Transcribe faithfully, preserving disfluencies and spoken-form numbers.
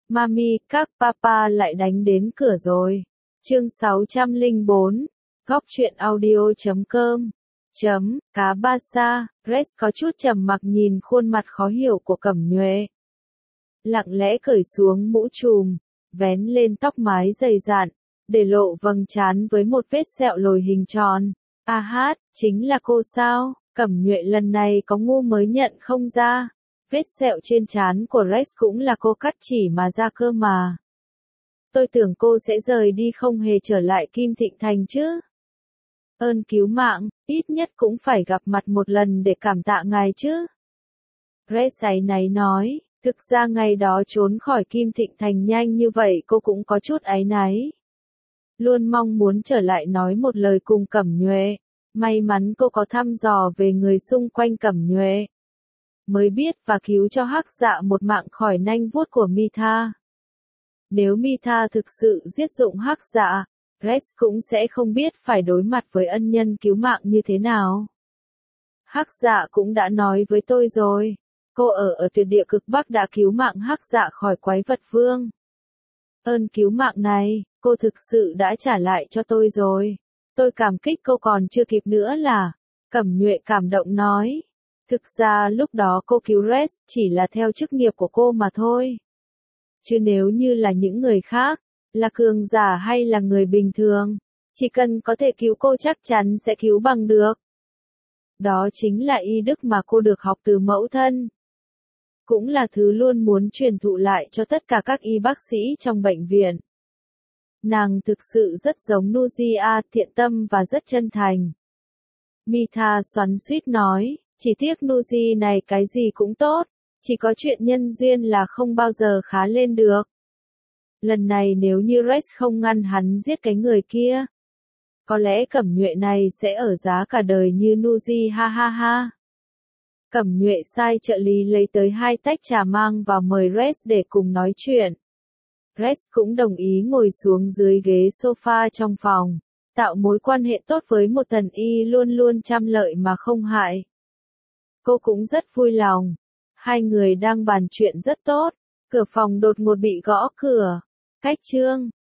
Mami, các papa lại đánh đến cửa rồi. Chương sáu trăm lẻ bốn, góc truyện audio chấm com. Chấm, cá ba sa, Rex có chút trầm mặc nhìn khuôn mặt khó hiểu của Cẩm Nhuệ. Lặng lẽ cởi xuống mũ trùm, vén lên tóc mái dày dạn, để lộ vầng trán với một vết sẹo lồi hình tròn. A hát, chính là cô sao? Cẩm Nhuệ lần này có ngu mới nhận không ra. Vết sẹo trên trán của Rex cũng là cô cắt chỉ mà ra cơ mà. Tôi tưởng cô sẽ rời đi không hề trở lại Kim Thịnh Thành chứ. Ơn cứu mạng, ít nhất cũng phải gặp mặt một lần để cảm tạ ngài chứ. Rex áy náy nói, thực ra ngày đó trốn khỏi Kim Thịnh Thành nhanh như vậy cô cũng có chút áy náy. Luôn mong muốn trở lại nói một lời cùng Cẩm Nhuệ. May mắn cô có thăm dò về người xung quanh Cẩm Nhuệ. Mới biết và cứu cho Hắc Dạ một mạng khỏi nanh vuốt của Mitha. Nếu Mitha thực sự giết dụng Hắc Dạ, Rex cũng sẽ không biết phải đối mặt với ân nhân cứu mạng như thế nào. Hắc Dạ cũng đã nói với tôi rồi, cô ở ở tuyệt địa cực Bắc đã cứu mạng Hắc Dạ khỏi quái vật vương. Ơn cứu mạng này, cô thực sự đã trả lại cho tôi rồi. Tôi cảm kích cô còn chưa kịp nữa là, Cẩm Nhuệ cảm động nói. Thực ra lúc đó cô cứu Rex chỉ là theo chức nghiệp của cô mà thôi. Chứ nếu như là những người khác, là cường giả hay là người bình thường, chỉ cần có thể cứu cô chắc chắn sẽ cứu bằng được. Đó chính là y đức mà cô được học từ mẫu thân. Cũng là thứ luôn muốn truyền thụ lại cho tất cả các y bác sĩ trong bệnh viện. Nàng thực sự rất giống Nuzia, thiện tâm và rất chân thành. Mitha xoắn xuýt nói, chỉ tiếc Nuzi này cái gì cũng tốt, chỉ có chuyện nhân duyên là không bao giờ khá lên được. Lần này nếu như Rex không ngăn hắn giết cái người kia, có lẽ Cẩm Nhuệ này sẽ ở giá cả đời như Nuzi ha ha ha. Cẩm Nhuệ sai trợ lý lấy tới hai tách trà mang vào mời Rex để cùng nói chuyện. Rex cũng đồng ý ngồi xuống dưới ghế sofa trong phòng, tạo mối quan hệ tốt với một thần y luôn luôn trăm lợi mà không hại. Cô cũng rất vui lòng. Hai người đang bàn chuyện rất tốt, cửa phòng đột ngột bị gõ cửa. Cách Trương,